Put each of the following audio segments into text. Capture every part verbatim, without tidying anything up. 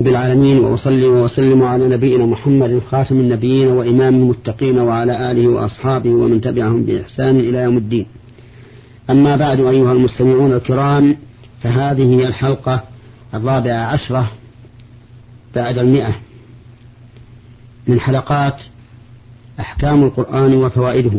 بالعالمين، وأصلي وأسلم على نبينا محمد خاتم النبيين وإمام المتقين وعلى آله وأصحابه ومن تبعهم بإحسان إلى يوم الدين. أما بعد، أيها المستمعون الكرام، فهذه هي الحلقة الرابعة عشرة بعد المئة من حلقات أحكام القرآن وفوائده.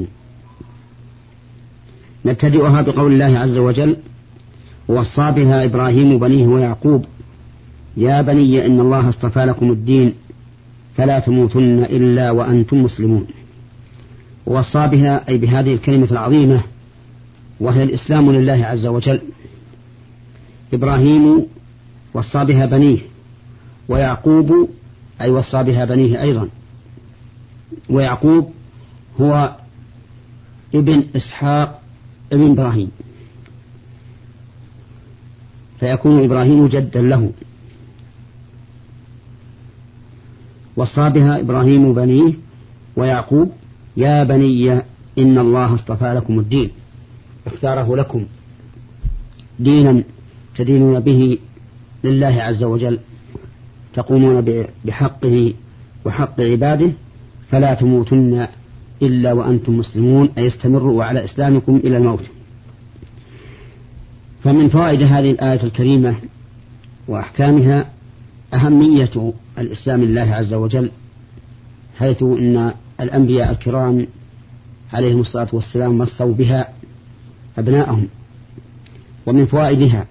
نبتدئها بقول الله عز وجل: ووصى بها إبراهيم بنيه ويعقوب يا بني إن الله اصطفى لكم الدين فلا تموتن إلا وأنتم مسلمون. ووصى بها أي بهذه الكلمة العظيمة وهي الإسلام لله عز وجل. إبراهيم وصى بها بنيه، ويعقوب أي وصى بها بنيه أيضا. ويعقوب هو ابن إسحاق ابن إبراهيم، فيكون إبراهيم جدا له. وصى بها إبراهيم بنيه ويعقوب يا بني إن الله اصطفى لكم الدين، اختاره لكم دينا تدينون به لله عز وجل، تقومون بحقه وحق عباده، فلا تموتن إلا وأنتم مسلمون، أي استمروا على إسلامكم إلى الموت. فمن فوائد هذه الآية الكريمة وأحكامها أهمية الإسلام لله عز وجل، حيث إن الأنبياء الكرام عليهم الصلاة والسلام وصوا بها أبناءهم. ومن فوائدها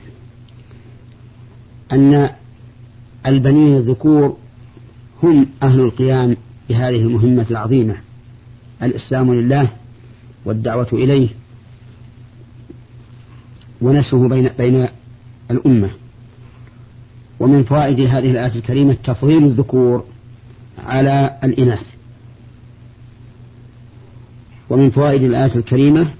أن البنين الذكور هم أهل القيام بهذه المهمة العظيمة، الإسلام لله والدعوة إليه ونشره بين, بين الأمة. ومن فوائد هذه الآية الكريمة تفضيل الذكور على الإناث. ومن فوائد الآية الكريمة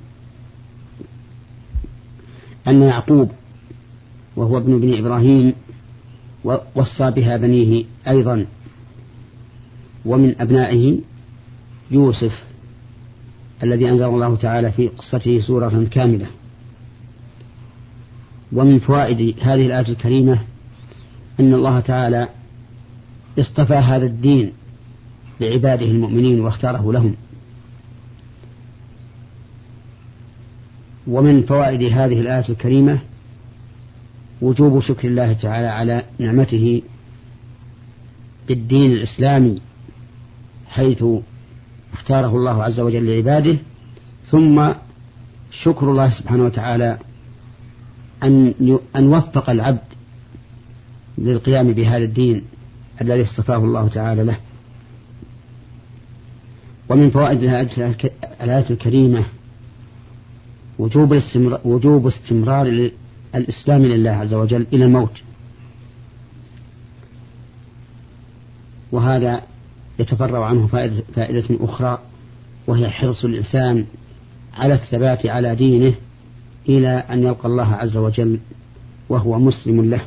أن يعقوب وهو ابن ابن إبراهيم وصى بها بنيه أيضا، ومن أبنائه يوسف الذي أنزل الله تعالى في قصته سورة كاملة. ومن فوائد هذه الآية الكريمة أن الله تعالى اصطفى هذا الدين لعباده المؤمنين واختاره لهم. ومن فوائد هذه الآية الكريمة وجوب شكر الله تعالى على نعمته بالدين الإسلامي، حيث اختاره الله عز وجل لعباده، ثم شكر الله سبحانه وتعالى أن أن وفق العبد للقيام بهذا الدين الذي اصطفاه الله تعالى له. ومن فوائد الآية الكريمة وجوب استمرار, وجوب استمرار الإسلام لله عز وجل إلى الموت، وهذا يتفرع عنه فائدة, فائدة أخرى، وهي حرص الإنسان على الثبات على دينه إلى أن يلقى الله عز وجل وهو مسلم له.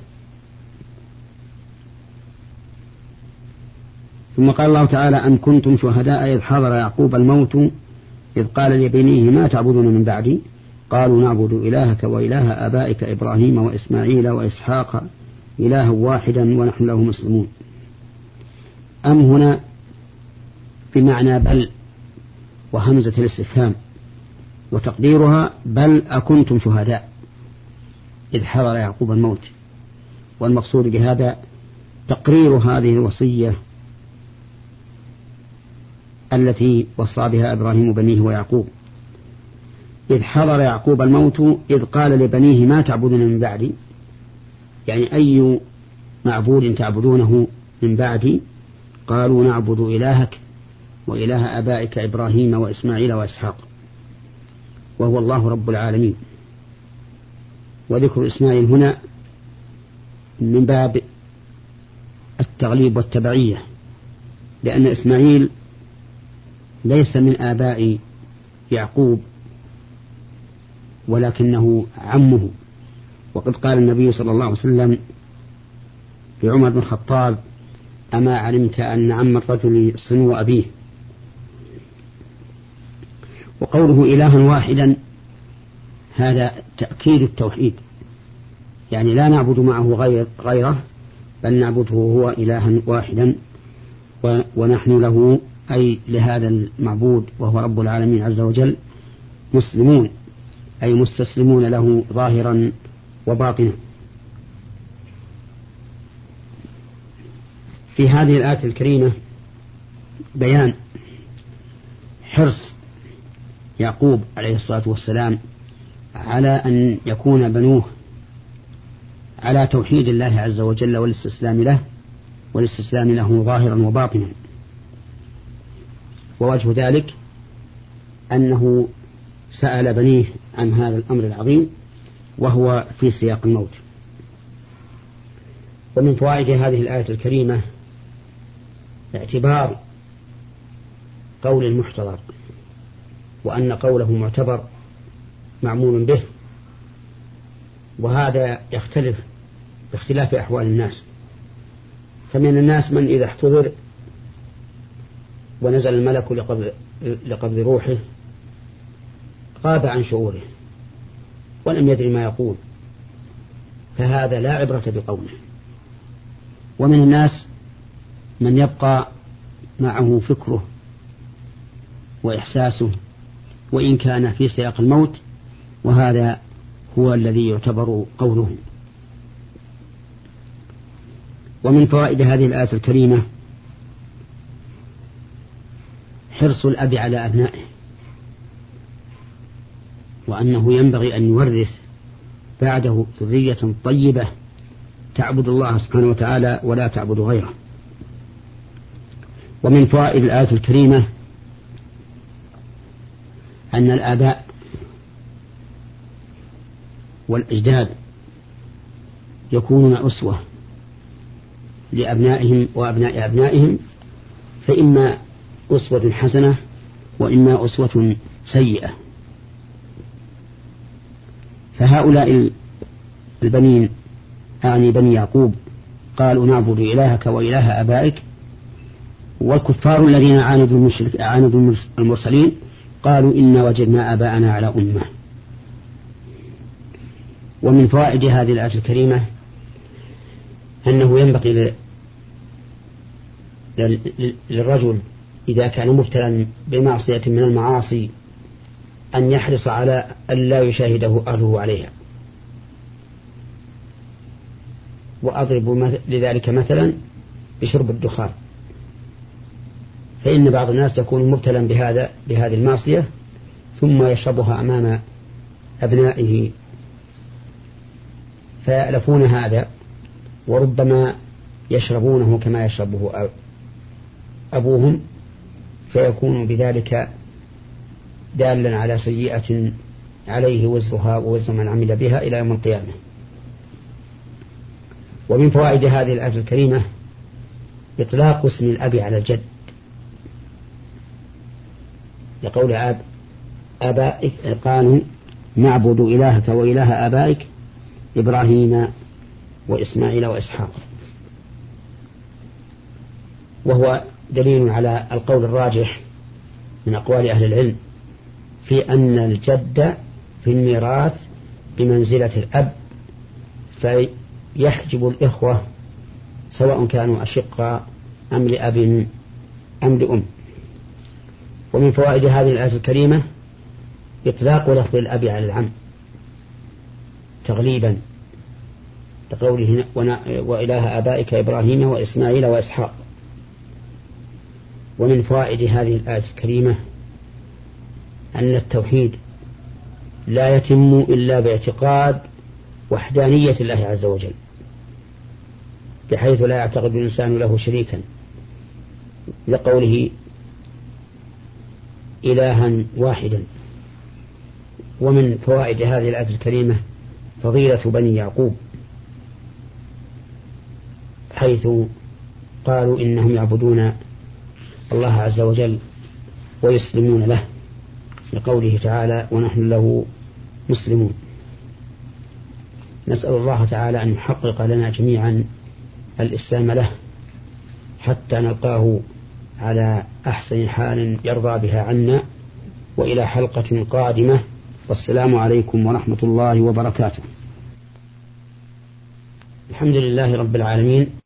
ثم قال الله تعالى: أن كنتم شهداء إذ حضر يعقوب الموت إذ قال لبنيه ما تعبدون من بعدي قالوا نعبد إلهك وإله آبائك إبراهيم وإسماعيل وإسحاق إلها واحدا ونحن له مسلمون. أم هنا بمعنى بل وهمزة الاستفهام، وتقديرها بل أكنتم شهداء إذ حضر يعقوب الموت. والمقصود بهذا تقرير هذه الوصية التي وصى بها إبراهيم بنيه ويعقوب. إذ حضر يعقوب الموت إذ قال لبنيه ما تعبدون من بعدي، يعني أي معبود تعبدونه من بعدي؟ قالوا نعبد إلهك وإله آبائك إبراهيم وإسماعيل وإسحاق، وهو الله رب العالمين. وذكر إسماعيل هنا من باب التغليب والتبعية، لأن إسماعيل ليس من آباء يعقوب ولكنه عمه. وقد قال النبي صلى الله عليه وسلم لعمر بن الخطاب: أما علمت أن عم الرجل صنو أبيه. وقوله إلها واحدا هذا تأكيد التوحيد، يعني لا نعبد معه غير غيره بل نعبده هو إلها واحدا ونحن له أي لهذا المعبود وهو رب العالمين عز وجل مسلمون، أي مستسلمون له ظاهرا وباطنا. في هذه الآية الكريمة بيان حرص يعقوب عليه الصلاة والسلام على أن يكون بنوه على توحيد الله عز وجل والاستسلام له والاستسلام له ظاهرا وباطنا. ووجه ذلك أنه سأل بنيه عن هذا الأمر العظيم وهو في سياق الموت. ومن فوائد هذه الآية الكريمة اعتبار قول المحتضر، وأن قوله معتبر معمول به، وهذا يختلف باختلاف أحوال الناس. فمن الناس من إذا احتضر ونزل الملك لقبض, لقبض روحه غاب عن شعوره ولم يدري ما يقول، فهذا لا عبرة بقوله. ومن الناس من يبقى معه فكره وإحساسه وإن كان في سياق الموت، وهذا هو الذي يعتبر قوله. ومن فوائد هذه الآية الكريمة حرص الأب على أبنائه، وأنه ينبغي أن يورث بعده ذرية طيبة تعبد الله سبحانه وتعالى ولا تعبد غيره. ومن فوائد الآية الكريمة أن الآباء والأجداد يكونون أسوة لأبنائهم وأبناء أبنائهم، فإما أسوة حسنة وإما أسوة سيئة. فهؤلاء البنين أعني بني يعقوب قالوا نعبد إلهك وإله آبائك، والكفار الذين عاندوا, عاندوا المرسلين قالوا إنا وجدنا آباءنا على أمة. ومن فوائد هذه الآية الكريمة أنه ينبغي للرجل إذا كان مبتلا بمعصية من المعاصي أن يحرص على أن لا يشاهده أهله عليها. وأضرب لذلك مثلا بشرب الدخان، فإن بعض الناس يكون مبتلا بهذا بهذه المعصية ثم يشربها أمام أبنائه فيألفون هذا، وربما يشربونه كما يشربه أبوهم، فيكون بذلك دالا على سيئة عليه وزرها ووزر من عمل بها إلى يوم القيامة. ومن فوائد هذه الآية الكريمة إطلاق اسم الأب على الجد، لقول آب آبائك قالوا نعبد إلهك وإله آبائك إبراهيم وإسماعيل وإسحاق، وهو دليل على القول الراجح من أقوال أهل العلم في أن الجد في الميراث بمنزلة الأب، فيحجب الإخوة سواء كانوا أشقاء أم لأب أم لأم. ومن فوائد هذه الآية الكريمة إطلاق لفظ الأب على العم تغليبا لقوله وإله آبائك إبراهيم وإسماعيل وإسحاق. ومن فوائد هذه الآية الكريمة أن التوحيد لا يتم إلا باعتقاد وحدانية الله عز وجل، بحيث لا يعتقد الإنسان له شريكا، لقوله إلها واحدا. ومن فوائد هذه الآية الكريمة فضيلة بني يعقوب، حيث قالوا إنهم يعبدون الله عز وجل ويسلمون له، لقوله تعالى ونحن له مسلمون. نسأل الله تعالى أن يحقق لنا جميعا الإسلام له حتى نلقاه على أحسن حال يرضى بها عنا. وإلى حلقة قادمة، والسلام عليكم ورحمة الله وبركاته. الحمد لله رب العالمين،